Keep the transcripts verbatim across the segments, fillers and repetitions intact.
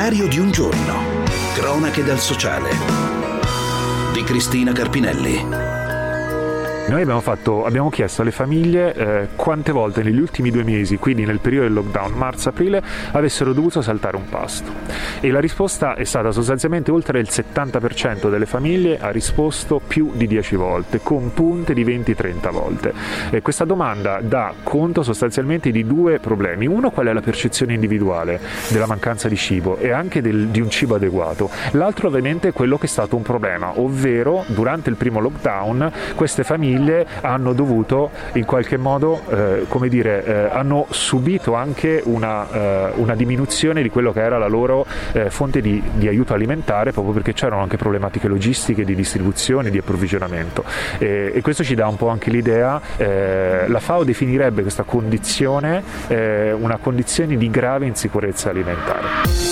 Diario di un giorno. Cronache dal sociale di Cristina Carpinelli. Noi abbiamo fatto, abbiamo chiesto alle famiglie eh, quante volte negli ultimi due mesi, quindi nel periodo del lockdown, marzo-aprile, avessero dovuto saltare un pasto. E la risposta è stata sostanzialmente oltre il settanta per cento delle famiglie ha risposto più di dieci volte, con punte di venti trenta volte. E questa domanda dà conto sostanzialmente di due problemi. Uno, qual è la percezione individuale della mancanza di cibo e anche del, di un cibo adeguato. L'altro ovviamente è quello che è stato un problema, ovvero durante il primo lockdown queste famiglie hanno dovuto in qualche modo, eh, come dire, eh, hanno subito anche una, eh, una diminuzione di quello che era la loro eh, fonte di, di aiuto alimentare, proprio perché c'erano anche problematiche logistiche di distribuzione, di approvvigionamento. E, e questo ci dà un po' anche l'idea, eh, la FAO definirebbe questa condizione eh, una condizione di grave insicurezza alimentare.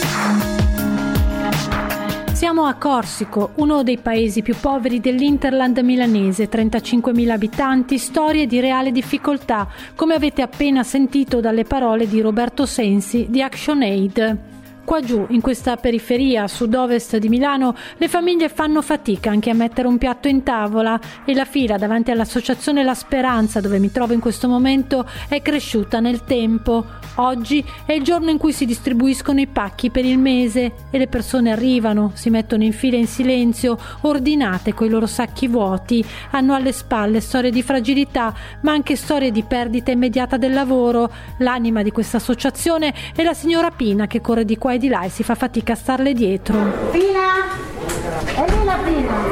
Siamo a Corsico, uno dei paesi più poveri dell'Interland milanese, trentacinquemila abitanti, storie di reale difficoltà, come avete appena sentito dalle parole di Roberto Sensi di ActionAid. Qua giù, in questa periferia a sud-ovest di Milano, le famiglie fanno fatica anche a mettere un piatto in tavola e la fila davanti all'associazione La Speranza, dove mi trovo in questo momento, è cresciuta nel tempo. Oggi è il giorno in cui si distribuiscono i pacchi per il mese e le persone arrivano, si mettono in fila in silenzio, ordinate coi loro sacchi vuoti, hanno alle spalle storie di fragilità, ma anche storie di perdita immediata del lavoro. L'anima di questa associazione è la signora Pina, che corre di qua e di là e si fa fatica a starle dietro. Pina! È lì la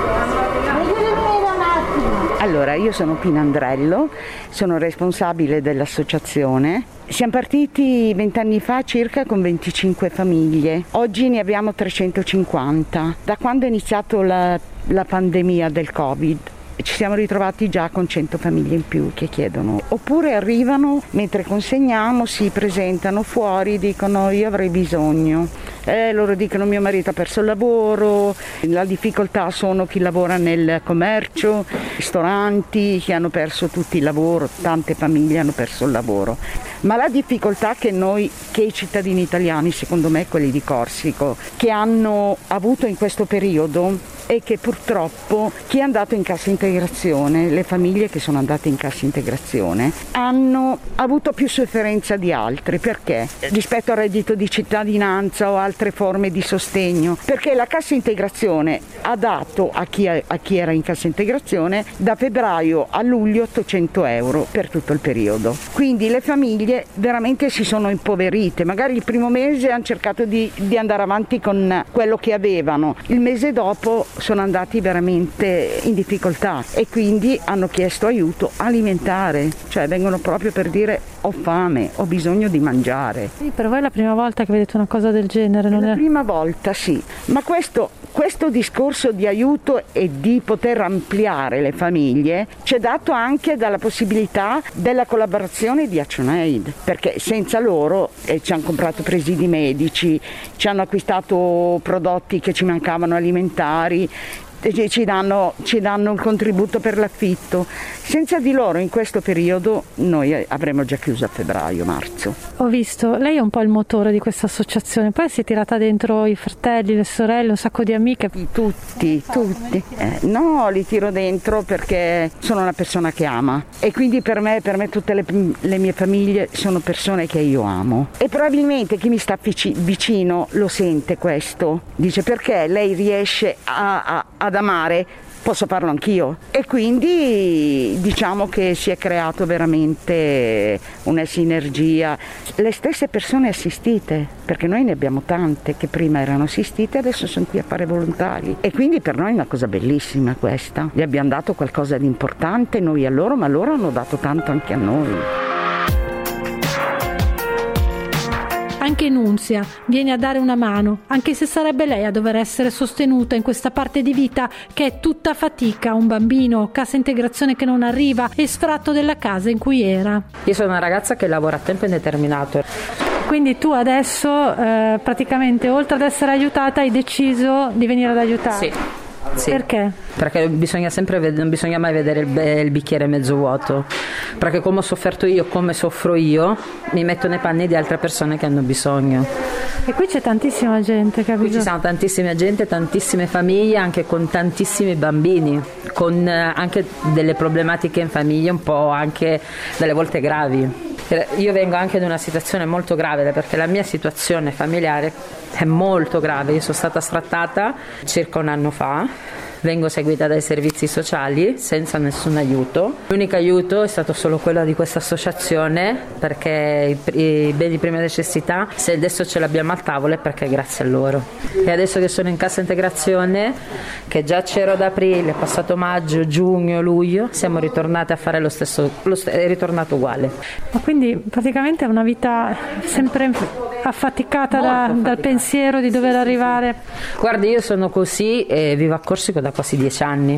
Pina! Vedi venire un attimo! Allora, io sono Pina Andrello, sono responsabile dell'associazione. Siamo partiti vent'anni fa circa con venticinque famiglie, oggi ne abbiamo trecentocinquanta. Da quando è iniziato la, la pandemia del Covid ci siamo ritrovati già con cento famiglie in più che chiedono, oppure arrivano mentre consegniamo, si presentano fuori, dicono io avrei bisogno. Eh, loro dicono mio marito ha perso il lavoro, la difficoltà sono chi lavora nel commercio, ristoranti che hanno perso tutti il lavoro, tante famiglie hanno perso il lavoro. Ma la difficoltà che noi, che i cittadini italiani, secondo me quelli di Corsico, che hanno avuto in questo periodo è che purtroppo chi è andato in cassa integrazione, le famiglie che sono andate in cassa integrazione, hanno avuto più sofferenza di altre. Perché? Rispetto al reddito di cittadinanza o altre forme di sostegno. Perché la cassa integrazione ha dato a chi, a chi era in cassa integrazione da febbraio a luglio ottocento euro per tutto il periodo. Quindi le famiglie veramente si sono impoverite. Magari il primo mese hanno cercato di, di andare avanti con quello che avevano. Il mese dopo sono andati veramente in difficoltà e quindi hanno chiesto aiuto alimentare, cioè vengono proprio per dire ho fame, ho bisogno di mangiare. Sì, per voi è la prima volta che vedete una cosa del genere, non è? La è? prima volta, sì, ma questo, questo discorso di aiuto e di poter ampliare le famiglie ci è dato anche dalla possibilità della collaborazione di ActionAid, perché senza loro eh, ci hanno comprato presidi medici, ci hanno acquistato prodotti che ci mancavano alimentari, ci danno, ci danno un contributo per l'affitto. Senza di loro in questo periodo noi avremmo già chiuso a febbraio, marzo. Ho visto, lei è un po' il motore di questa associazione, poi si è tirata dentro i fratelli, le sorelle, un sacco di amiche. Tutti, tutti. Eh, no, li tiro dentro perché sono una persona che ama e quindi per me, per me tutte le, le mie famiglie sono persone che io amo. E probabilmente chi mi sta vicino lo sente questo, dice perché lei riesce a, a, ad amare, posso farlo anch'io. E quindi diciamo che si è creato veramente una sinergia. Le stesse persone assistite, perché noi ne abbiamo tante che prima erano assistite, adesso sono qui a fare volontari. E quindi per noi è una cosa bellissima questa. Gli abbiamo dato qualcosa di importante noi a loro, ma loro hanno dato tanto anche a noi. Anche Nunzia viene a dare una mano, anche se sarebbe lei a dover essere sostenuta in questa parte di vita che è tutta fatica, un bambino, cassa integrazione che non arriva e sfratto della casa in cui era. Io sono una ragazza che lavora a tempo indeterminato. Quindi tu adesso eh, praticamente oltre ad essere aiutata hai deciso di venire ad aiutare? Sì. Sì. Perché? Perché bisogna sempre ved- non bisogna mai vedere il, be- il bicchiere mezzo vuoto, perché come ho sofferto io, come soffro io, mi metto nei panni di altre persone che hanno bisogno. E qui c'è tantissima gente, capito? Qui ci sono tantissima gente, tantissime famiglie, anche con tantissimi bambini, con anche delle problematiche in famiglia un po' anche delle volte gravi. Io vengo anche da una situazione molto grave, perché la mia situazione familiare è molto grave. Io sono stata sfrattata circa un anno fa, vengo seguita dai servizi sociali senza nessun aiuto. L'unico aiuto è stato solo quello di questa associazione, perché i, i beni di prima necessità, se adesso ce l'abbiamo al tavolo è perché è grazie a loro. E adesso che sono in cassa integrazione, che già c'ero ad aprile, è passato maggio, giugno, luglio, siamo ritornati a fare lo stesso, lo st- è ritornato uguale. Ma quindi praticamente è una vita sempre affaticata, da, dal pensiero di dover arrivare. Guardi, io sono così e vivo a Corsico da quasi dieci anni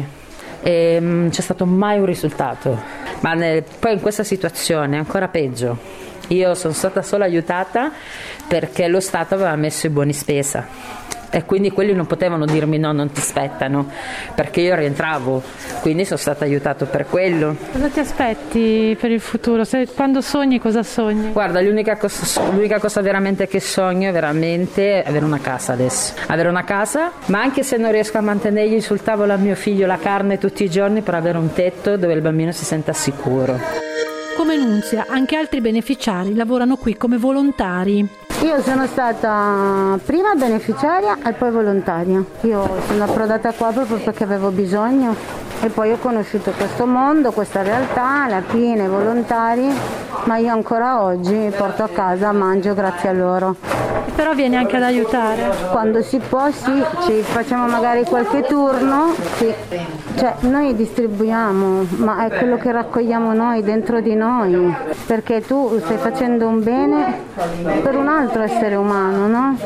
e non c'è stato mai un risultato, ma nel, poi in questa situazione è ancora peggio. Io sono stata solo aiutata perché lo Stato aveva messo i buoni spesa e quindi quelli non potevano dirmi no, non ti spettano, perché io rientravo, quindi sono stata aiutato per quello. Cosa ti aspetti per il futuro? Se, quando sogni, cosa sogni? Guarda, l'unica cosa, l'unica cosa veramente che sogno veramente è avere una casa adesso, avere una casa, ma anche se non riesco a mantenergli sul tavolo a mio figlio la carne tutti i giorni, per avere un tetto dove il bambino si senta sicuro. Come Nunzia, anche altri beneficiari lavorano qui come volontari. Io sono stata prima beneficiaria e poi volontaria. Io sono approdata qua proprio perché avevo bisogno e poi ho conosciuto questo mondo, questa realtà, la Pina, i volontari, ma io ancora oggi porto a casa, mangio grazie a loro. Però vieni anche ad aiutare? Quando si può sì, ci facciamo magari qualche turno, sì. Cioè noi distribuiamo, ma è quello che raccogliamo noi dentro di noi, perché tu stai facendo un bene per un altro essere umano, no?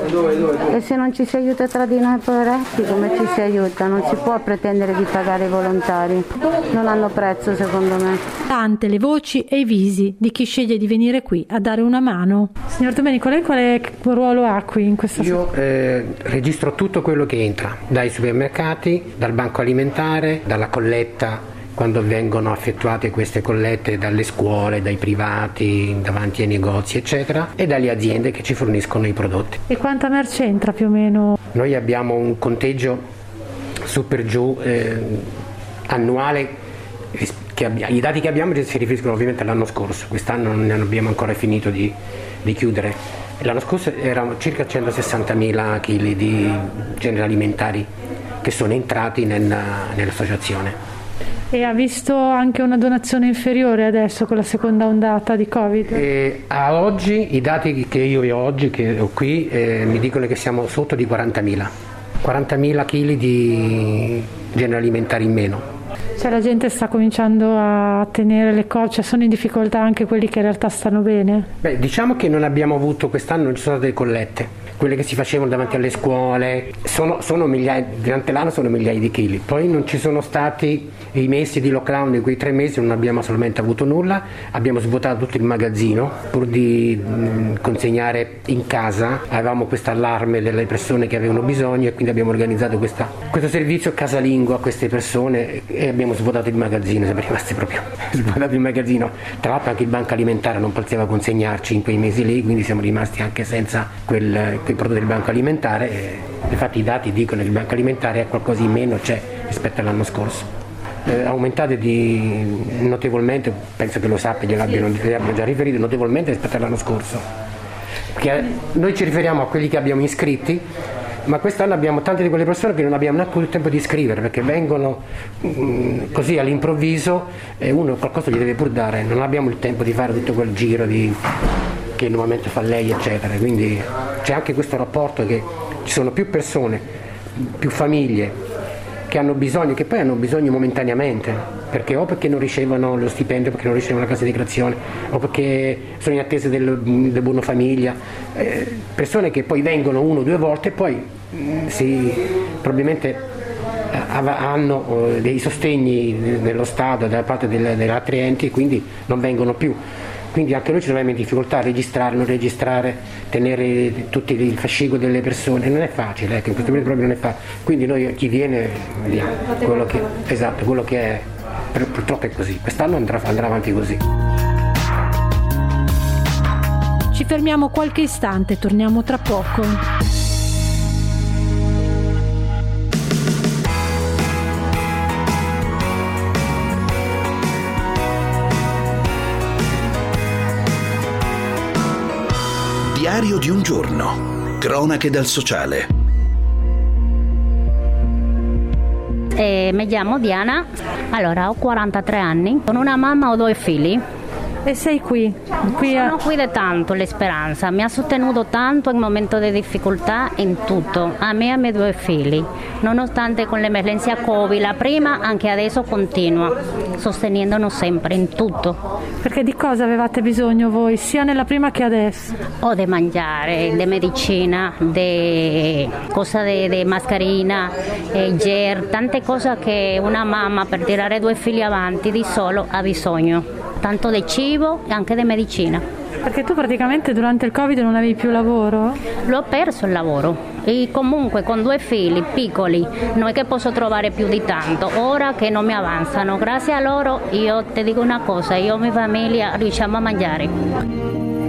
E se non ci si aiuta tra di noi poveretti, come ci si aiuta? Non si può pretendere di pagare i volontari, non hanno prezzo secondo me. Tante le voci e i visi di chi sceglie di venire qui a dare una mano. Signor Domenico, lei quale ruolo ha qui in questa Io eh, registro tutto quello che entra, dai supermercati, dal banco alimentare, dalla colletta, quando vengono effettuate queste collette dalle scuole, dai privati, davanti ai negozi eccetera, e dalle aziende che ci forniscono i prodotti. E quanta merce entra più o meno? Noi abbiamo un conteggio su per giù eh, annuale, che abbiamo, i dati che abbiamo si riferiscono ovviamente all'anno scorso, quest'anno non abbiamo ancora finito di, di chiudere. L'anno scorso erano circa centosessantamila chili di generi alimentari che sono entrati nella, nell'associazione. E ha visto anche una donazione inferiore adesso con la seconda ondata di Covid? E a oggi i dati che io ho oggi, che ho qui, eh, mi dicono che siamo sotto di quarantamila. quarantamila chili di generi alimentari in meno. Cioè la gente sta cominciando a tenere le cose, cioè sono in difficoltà anche quelli che in realtà stanno bene? Beh, diciamo che non abbiamo avuto, quest'anno non ci sono state collette, quelle che si facevano davanti alle scuole, sono, sono migliaia, durante l'anno sono migliaia di chili, poi non ci sono stati i mesi di lockdown, in quei tre mesi non abbiamo assolutamente avuto nulla, abbiamo svuotato tutto il magazzino pur di mh, consegnare in casa, avevamo questo allarme delle persone che avevano bisogno e quindi abbiamo organizzato questa, questo servizio casalingo a queste persone e abbiamo svuotato il magazzino, siamo rimasti proprio svuotato il magazzino, tra l'altro anche il banco alimentare non poteva consegnarci in quei mesi lì, quindi siamo rimasti anche senza quel, quei prodotti del banco alimentare e infatti i dati dicono che il banco alimentare è qualcosa in meno c'è rispetto all'anno scorso. Eh, aumentate di notevolmente, penso che lo sappia, gliel'abbiano gliel'abbiano già riferito, notevolmente rispetto all'anno scorso, perché noi ci riferiamo a quelli che abbiamo iscritti, ma quest'anno abbiamo tante di quelle persone che non abbiamo neanche il tempo di scrivere perché vengono mh, così all'improvviso e uno qualcosa gli deve pur dare, non abbiamo il tempo di fare tutto quel giro di, che normalmente fa lei eccetera, quindi c'è anche questo rapporto che ci sono più persone, più famiglie che hanno bisogno, che poi hanno bisogno momentaneamente, perché o perché non ricevono lo stipendio, perché non ricevono la cassa integrazione, o perché sono in attesa del, del buono famiglia, eh, persone che poi vengono uno o due volte e poi mh, si, probabilmente eh, hanno eh, dei sostegni dello Stato da parte delle, delle altri enti e quindi non vengono più. Quindi anche noi ci troviamo in difficoltà a registrare, non registrare, tenere tutto il fascicolo delle persone, non è facile, ecco, in questo momento proprio non è facile. Quindi noi chi viene, vediamo, quello che, esatto, quello che è, purtroppo è così, quest'anno andrà, andrà avanti così. Ci fermiamo qualche istante, torniamo tra poco. Diario di un giorno. Cronache dal sociale. Eh, mi chiamo Diana, allora ho quarantatré anni, sono una mamma, ho due figli. E sei qui? qui a... Sono qui da tanto, l'Esperanza, mi ha sostenuto tanto in momento di difficoltà in tutto, a me e ai miei due figli, nonostante con l'emergenza Covid, la prima anche adesso continua, sostenendonos sempre in tutto. Perché di cosa avevate bisogno voi, sia nella prima che adesso? O di mangiare, di medicina, di cosa di mascherina, eh, gel, tante cose che una mamma per tirare due figli avanti di solo ha bisogno. Tanto di cibo e anche di medicina. Perché tu praticamente durante il Covid non avevi più lavoro? L'ho perso il lavoro e comunque con due figli piccoli non è che posso trovare più di tanto, ora che non mi avanzano. Grazie a loro io ti dico una cosa, io e mia famiglia riusciamo a mangiare.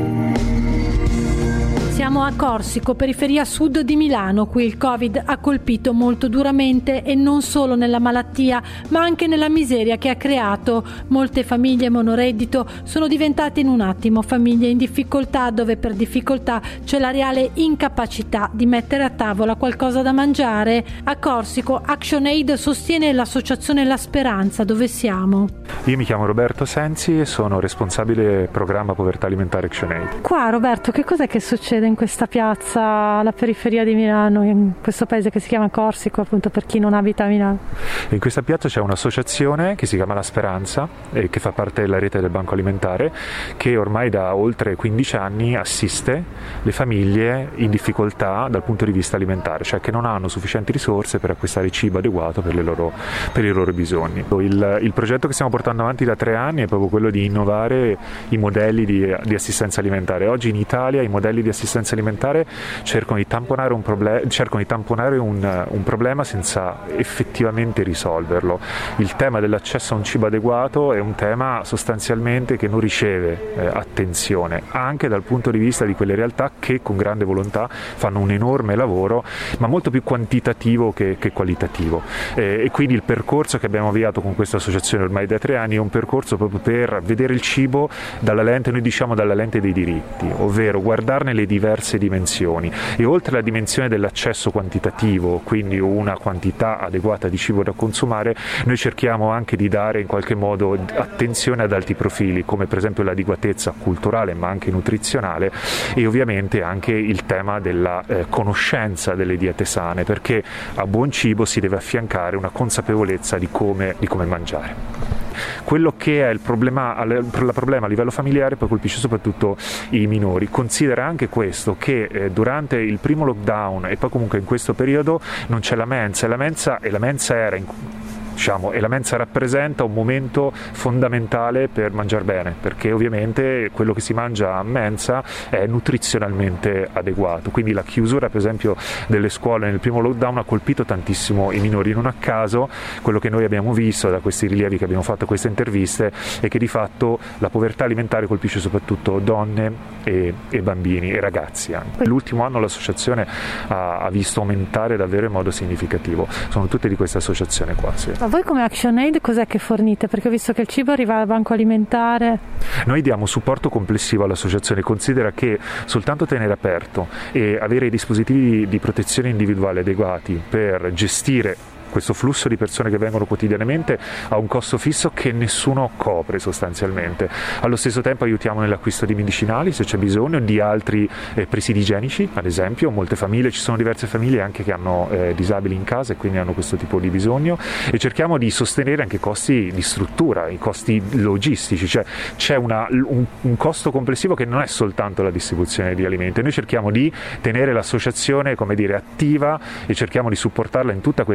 Siamo a Corsico, periferia sud di Milano. Qui il Covid ha colpito molto duramente e non solo nella malattia, ma anche nella miseria che ha creato. Molte famiglie monoreddito sono diventate in un attimo famiglie in difficoltà, dove per difficoltà c'è la reale incapacità di mettere a tavola qualcosa da mangiare. A Corsico ActionAid sostiene l'associazione La Speranza, dove siamo. Io mi chiamo Roberto Sensi e sono responsabile programma povertà alimentare ActionAid. Qua Roberto, che cos'è che succede in questa piazza alla periferia di Milano, in questo paese che si chiama Corsico, appunto per chi non abita a Milano? In questa piazza c'è un'associazione che si chiama La Speranza e che fa parte della rete del Banco Alimentare, che ormai da oltre quindici anni assiste le famiglie in difficoltà dal punto di vista alimentare, cioè che non hanno sufficienti risorse per acquistare cibo adeguato per, le loro, per i loro bisogni. Il, il progetto che stiamo portando avanti da tre anni è proprio quello di innovare i modelli di, di assistenza alimentare. Oggi in Italia i modelli di assistenza alimentare cercano di tamponare un, proble- cercano di tamponare un, un problema senza effettivamente risolverlo. Il tema dell'accesso a un cibo adeguato è un tema sostanzialmente che non riceve eh, attenzione, anche dal punto di vista di quelle realtà che con grande volontà fanno un enorme lavoro, ma molto più quantitativo che, che qualitativo. Eh, e quindi il percorso che abbiamo avviato con questa associazione ormai da tre anni è un percorso proprio per vedere il cibo dalla lente, noi diciamo dalla lente dei diritti, ovvero guardarne le diverse dimensioni, e oltre alla dimensione dell'accesso quantitativo, quindi una quantità adeguata di cibo da consumare, noi cerchiamo anche di dare in qualche modo attenzione ad altri profili, come per esempio l'adeguatezza culturale ma anche nutrizionale, e ovviamente anche il tema della eh, conoscenza delle diete sane, perché a buon cibo si deve affiancare una consapevolezza di come, di come mangiare. Quello che è il problema, il problema a livello familiare poi colpisce soprattutto i minori. Considera anche questo, che eh, durante il primo lockdown e poi comunque in questo periodo non c'è la mensa, e la mensa, e la mensa era in Diciamo, e la mensa rappresenta un momento fondamentale per mangiare bene, perché ovviamente quello che si mangia a mensa è nutrizionalmente adeguato. Quindi la chiusura per esempio delle scuole nel primo lockdown ha colpito tantissimo i minori. Non a caso quello che noi abbiamo visto da questi rilievi che abbiamo fatto a queste interviste è che di fatto la povertà alimentare colpisce soprattutto donne e, e bambini e ragazzi anche. L'ultimo anno l'associazione ha, ha visto aumentare davvero in modo significativo. Sono tutte di questa associazione qua, sì. Ma voi come ActionAid cos'è che fornite? Perché ho visto che il cibo arriva al banco alimentare. Noi diamo supporto complessivo all'associazione. Considera che soltanto tenere aperto e avere i dispositivi di protezione individuale adeguati per gestire questo flusso di persone che vengono quotidianamente ha un costo fisso che nessuno copre sostanzialmente. Allo stesso tempo aiutiamo nell'acquisto di medicinali se c'è bisogno, di altri eh, presidi igienici ad esempio. Molte famiglie, ci sono diverse famiglie anche che hanno eh, disabili in casa e quindi hanno questo tipo di bisogno, e cerchiamo di sostenere anche i costi di struttura, i costi logistici, cioè c'è una, un, un costo complessivo che non è soltanto la distribuzione di alimenti. Noi cerchiamo di tenere l'associazione, come dire, attiva, e cerchiamo di supportarla in tutta quel serie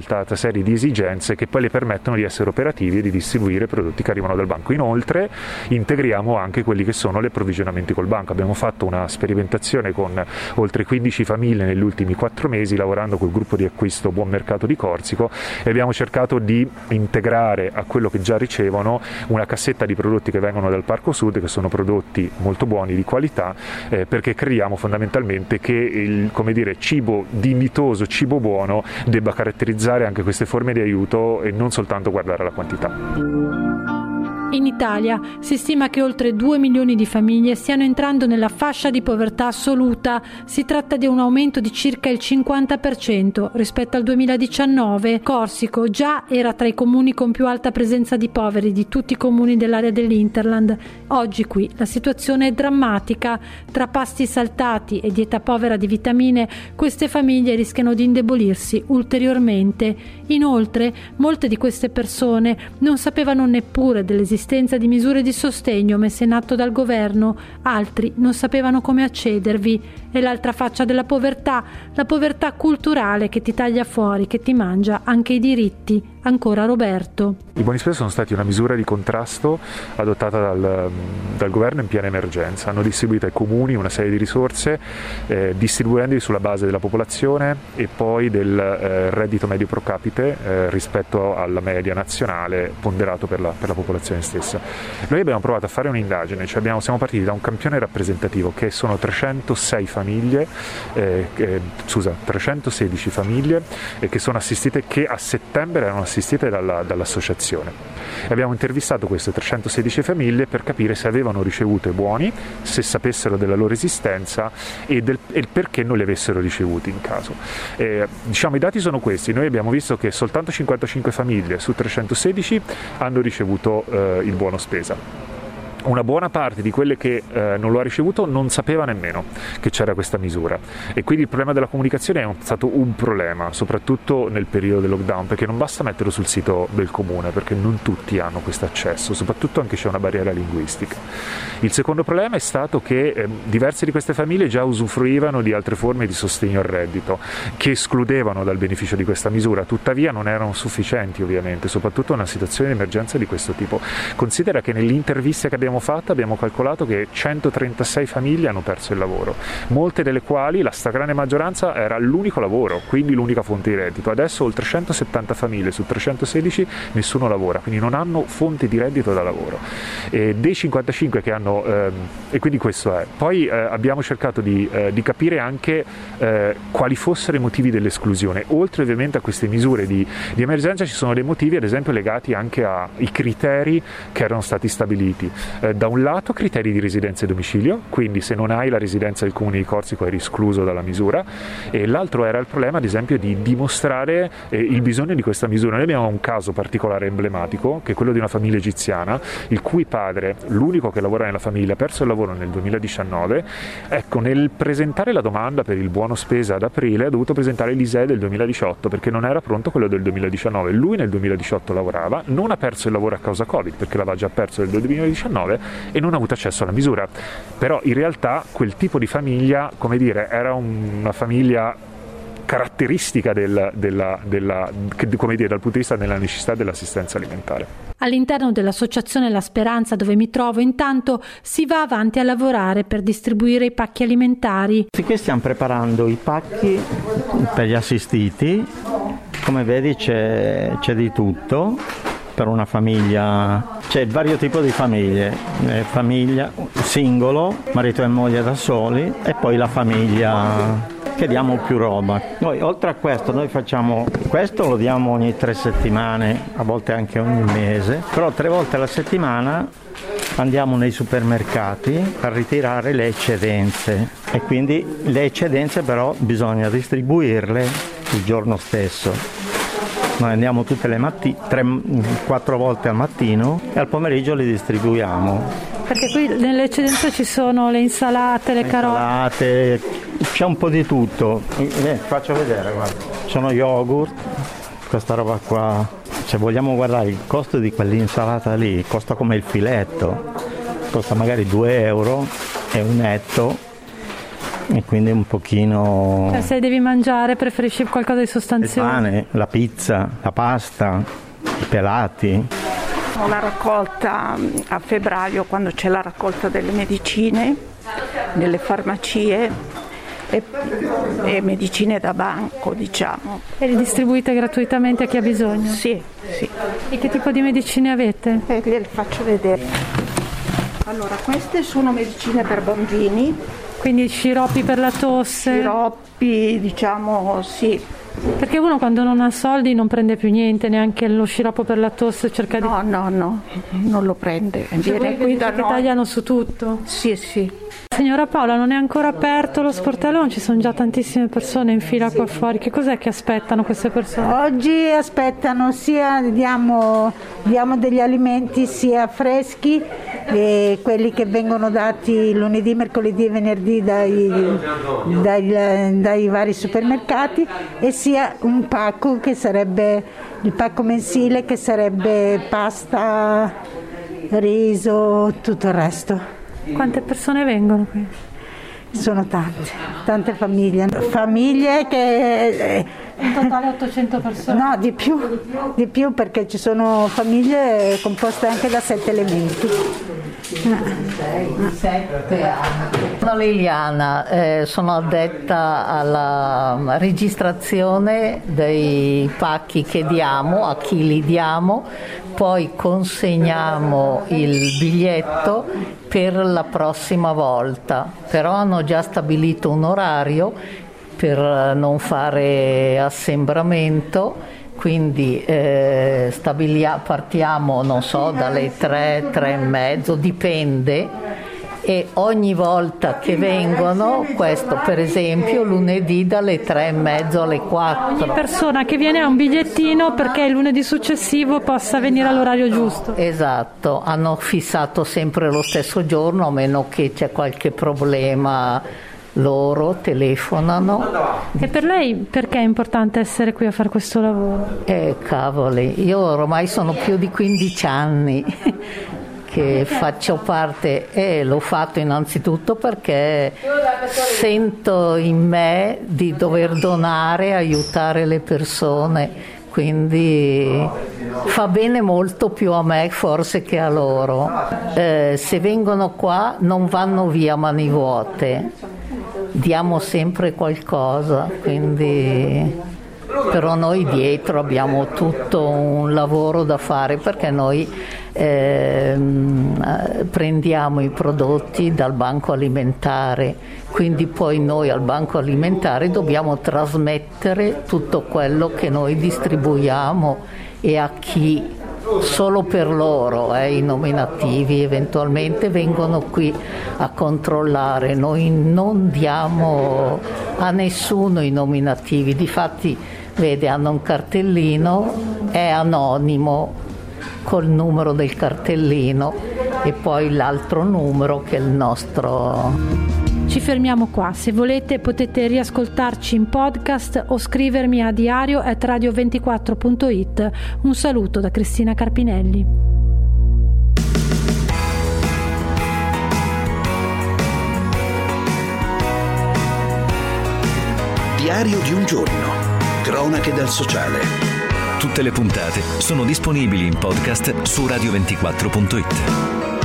serie di esigenze che poi le permettono di essere operativi e di distribuire prodotti che arrivano dal banco. Inoltre integriamo anche quelli che sono gli approvvigionamenti col banco. Abbiamo fatto una sperimentazione con oltre quindici famiglie negli ultimi quattro mesi, lavorando col gruppo di acquisto Buon Mercato di Corsico, e abbiamo cercato di integrare a quello che già ricevono una cassetta di prodotti che vengono dal Parco Sud, che sono prodotti molto buoni, di qualità, eh, perché crediamo fondamentalmente che il, come dire, cibo dignitoso, cibo buono debba caratterizzare anche queste forme di aiuto e non soltanto guardare alla quantità. In Italia si stima che oltre due milioni di famiglie stiano entrando nella fascia di povertà assoluta. Si tratta di un aumento di circa il cinquanta per cento rispetto al duemiladiciannove. Corsico già era tra i comuni con più alta presenza di poveri di tutti i comuni dell'area dell'Interland. Oggi qui la situazione è drammatica. Tra pasti saltati e dieta povera di vitamine, queste famiglie rischiano di indebolirsi ulteriormente. Inoltre, molte di queste persone non sapevano neppure dell'esistenza di misure di sostegno messe in atto dal governo, altri non sapevano come accedervi. E l'altra faccia della povertà, la povertà culturale che ti taglia fuori, che ti mangia anche i diritti. Ancora Roberto. I buoni spesa sono stati una misura di contrasto adottata dal, dal governo in piena emergenza. Hanno distribuito ai comuni una serie di risorse, eh, distribuendoli sulla base della popolazione e poi del eh, reddito medio pro capite eh, rispetto alla media nazionale ponderato per la, per la popolazione stessa. Noi abbiamo provato a fare un'indagine, cioè abbiamo, siamo partiti da un campione rappresentativo che sono trecentosei famiglie, eh, eh, scusa, trecentosedici famiglie eh, che sono assistite, che a settembre erano assistite Dalla, dall'associazione. Abbiamo intervistato queste trecentosedici famiglie per capire se avevano ricevuto i buoni, se sapessero della loro esistenza e del e il perché non li avessero ricevuti in caso. Eh, diciamo, i dati sono questi. Noi abbiamo visto che soltanto cinquantacinque famiglie su trecentosedici hanno ricevuto eh, il buono spesa. Una buona parte di quelle che eh, non lo ha ricevuto non sapeva nemmeno che c'era questa misura, e quindi il problema della comunicazione è un, stato un problema, soprattutto nel periodo del lockdown, perché non basta metterlo sul sito del comune, perché non tutti hanno questo accesso, soprattutto anche c'è una barriera linguistica. Il secondo problema è stato che eh, diverse di queste famiglie già usufruivano di altre forme di sostegno al reddito che escludevano dal beneficio di questa misura, tuttavia non erano sufficienti ovviamente, soprattutto in una situazione di emergenza di questo tipo. Considera che nelle interviste che abbiamo fatto abbiamo calcolato che centotrentasei famiglie hanno perso il lavoro, molte delle quali, la stragrande maggioranza, era l'unico lavoro, quindi l'unica fonte di reddito. Adesso oltre centosettanta famiglie su trecentosedici nessuno lavora, quindi non hanno fonte di reddito da lavoro. E dei cinquantacinque che hanno ehm, e quindi questo è. Poi eh, abbiamo cercato di, eh, di capire anche eh, quali fossero i motivi dell'esclusione. Oltre ovviamente a queste misure di, di emergenza ci sono dei motivi ad esempio legati anche ai criteri che erano stati stabiliti. Eh, da un lato criteri di residenza e domicilio, quindi se non hai la residenza del comune di Corsico eri escluso dalla misura, e l'altro era il problema ad esempio di dimostrare eh, il bisogno di questa misura. Noi abbiamo un caso particolare emblematico che è quello di una famiglia egiziana il cui padre, l'unico che lavora nella famiglia, ha perso il lavoro nel duemiladiciannove. Ecco, nel presentare la domanda per il buono spesa ad aprile ha dovuto presentare l'I S E E del duemiladiciotto perché non era pronto quello del duemiladiciannove. Lui nel duemiladiciotto lavorava, non ha perso il lavoro a causa Covid perché l'aveva già perso nel duemiladiciannove e non ha avuto accesso alla misura. Però in realtà quel tipo di famiglia, come dire, era una famiglia caratteristica del, della, della, come dire, dal punto di vista della necessità dell'assistenza alimentare. All'interno dell'associazione La Speranza, dove mi trovo, intanto si va avanti a lavorare per distribuire i pacchi alimentari. Qui stiamo preparando i pacchi per gli assistiti. Come vedi c'è, c'è di tutto. Per una famiglia c'è il vario tipo di famiglie, eh, famiglia singolo, marito e moglie da soli, e poi la famiglia che diamo più roba. Noi oltre a questo noi facciamo questo, lo diamo ogni tre settimane, a volte anche ogni mese, però tre volte alla settimana andiamo nei supermercati a ritirare le eccedenze, e quindi le eccedenze però bisogna distribuirle il giorno stesso. Noi andiamo tutte le mattine, tre, quattro volte al mattino, e al pomeriggio li distribuiamo. Perché qui nelle eccedenze ci sono le insalate, le, le carote. Insalate, c'è un po' di tutto. Eh, faccio vedere, guarda. Sono yogurt, questa roba qua. Se vogliamo guardare il costo di quell'insalata lì, costa come il filetto, costa magari due euro, è un netto. e quindi un pochino... Cioè, se devi mangiare preferisci qualcosa di sostanzioso? Il pane, la pizza, la pasta, i pelati. La raccolta a febbraio, quando c'è la raccolta delle medicine, nelle farmacie e, e medicine da banco, diciamo. E le distribuite gratuitamente a chi ha bisogno? Sì, sì. E che tipo di medicine avete? Eh, le faccio vedere. Allora, queste sono medicine per bambini. Quindi sciroppi per la tosse? Sciroppi, diciamo, sì. Perché uno quando non ha soldi non prende più niente, neanche lo sciroppo per la tosse, cerca di... No, no, no, non lo prende. Viene qui da che noi. tagliano su tutto? Sì, sì. Signora Paola, non è ancora aperto lo sportello? Ci sono già tantissime persone in fila qua fuori. Che cos'è che aspettano queste persone? Oggi aspettano sia diamo, diamo degli alimenti sia freschi, e quelli che vengono dati lunedì, mercoledì e venerdì dai, dai, dai vari supermercati, e sia un pacco che sarebbe il pacco mensile, che sarebbe pasta, riso, tutto il resto. Quante persone vengono qui? Sono tante, tante famiglie. Famiglie che... In totale ottocento persone? No, di più, di più perché ci sono famiglie composte anche da sette elementi. Sono Liliana, eh, sono addetta alla registrazione dei pacchi che diamo, a chi li diamo, poi consegniamo il biglietto per la prossima volta, però hanno già stabilito un orario per non fare assembramento, quindi eh, stabilia- partiamo, non so, dalle tre, tre e mezzo, dipende, e ogni volta che vengono, questo per esempio lunedì dalle tre e mezzo alle quattro. Ogni persona che viene ha un bigliettino perché il lunedì successivo possa venire all'orario giusto. Esatto, hanno fissato sempre lo stesso giorno, a meno che c'è qualche problema. Loro telefonano. E per lei perché è importante essere qui a fare questo lavoro? Eh cavoli, io ormai sono più di quindici anni che faccio parte, e l'ho fatto innanzitutto perché sento in me di dover donare, aiutare le persone, quindi fa bene molto più a me forse che a loro. Eh, se vengono qua non vanno via a mani vuote, diamo sempre qualcosa, quindi però noi dietro abbiamo tutto un lavoro da fare, perché noi ehm, prendiamo i prodotti dal banco alimentare, quindi poi noi al banco alimentare dobbiamo trasmettere tutto quello che noi distribuiamo, e a chi solo per loro, eh, i nominativi eventualmente vengono qui a controllare. Noi non diamo a nessuno i nominativi, difatti vede, hanno un cartellino, è anonimo col numero del cartellino e poi l'altro numero che è il nostro. Ci fermiamo qua, se volete potete riascoltarci in podcast o scrivermi a diario at radio ventiquattro punto it. Un saluto da Cristina Carpinelli. Diario di un giorno, cronache dal sociale. Tutte le puntate sono disponibili in podcast su radio ventiquattro punto it.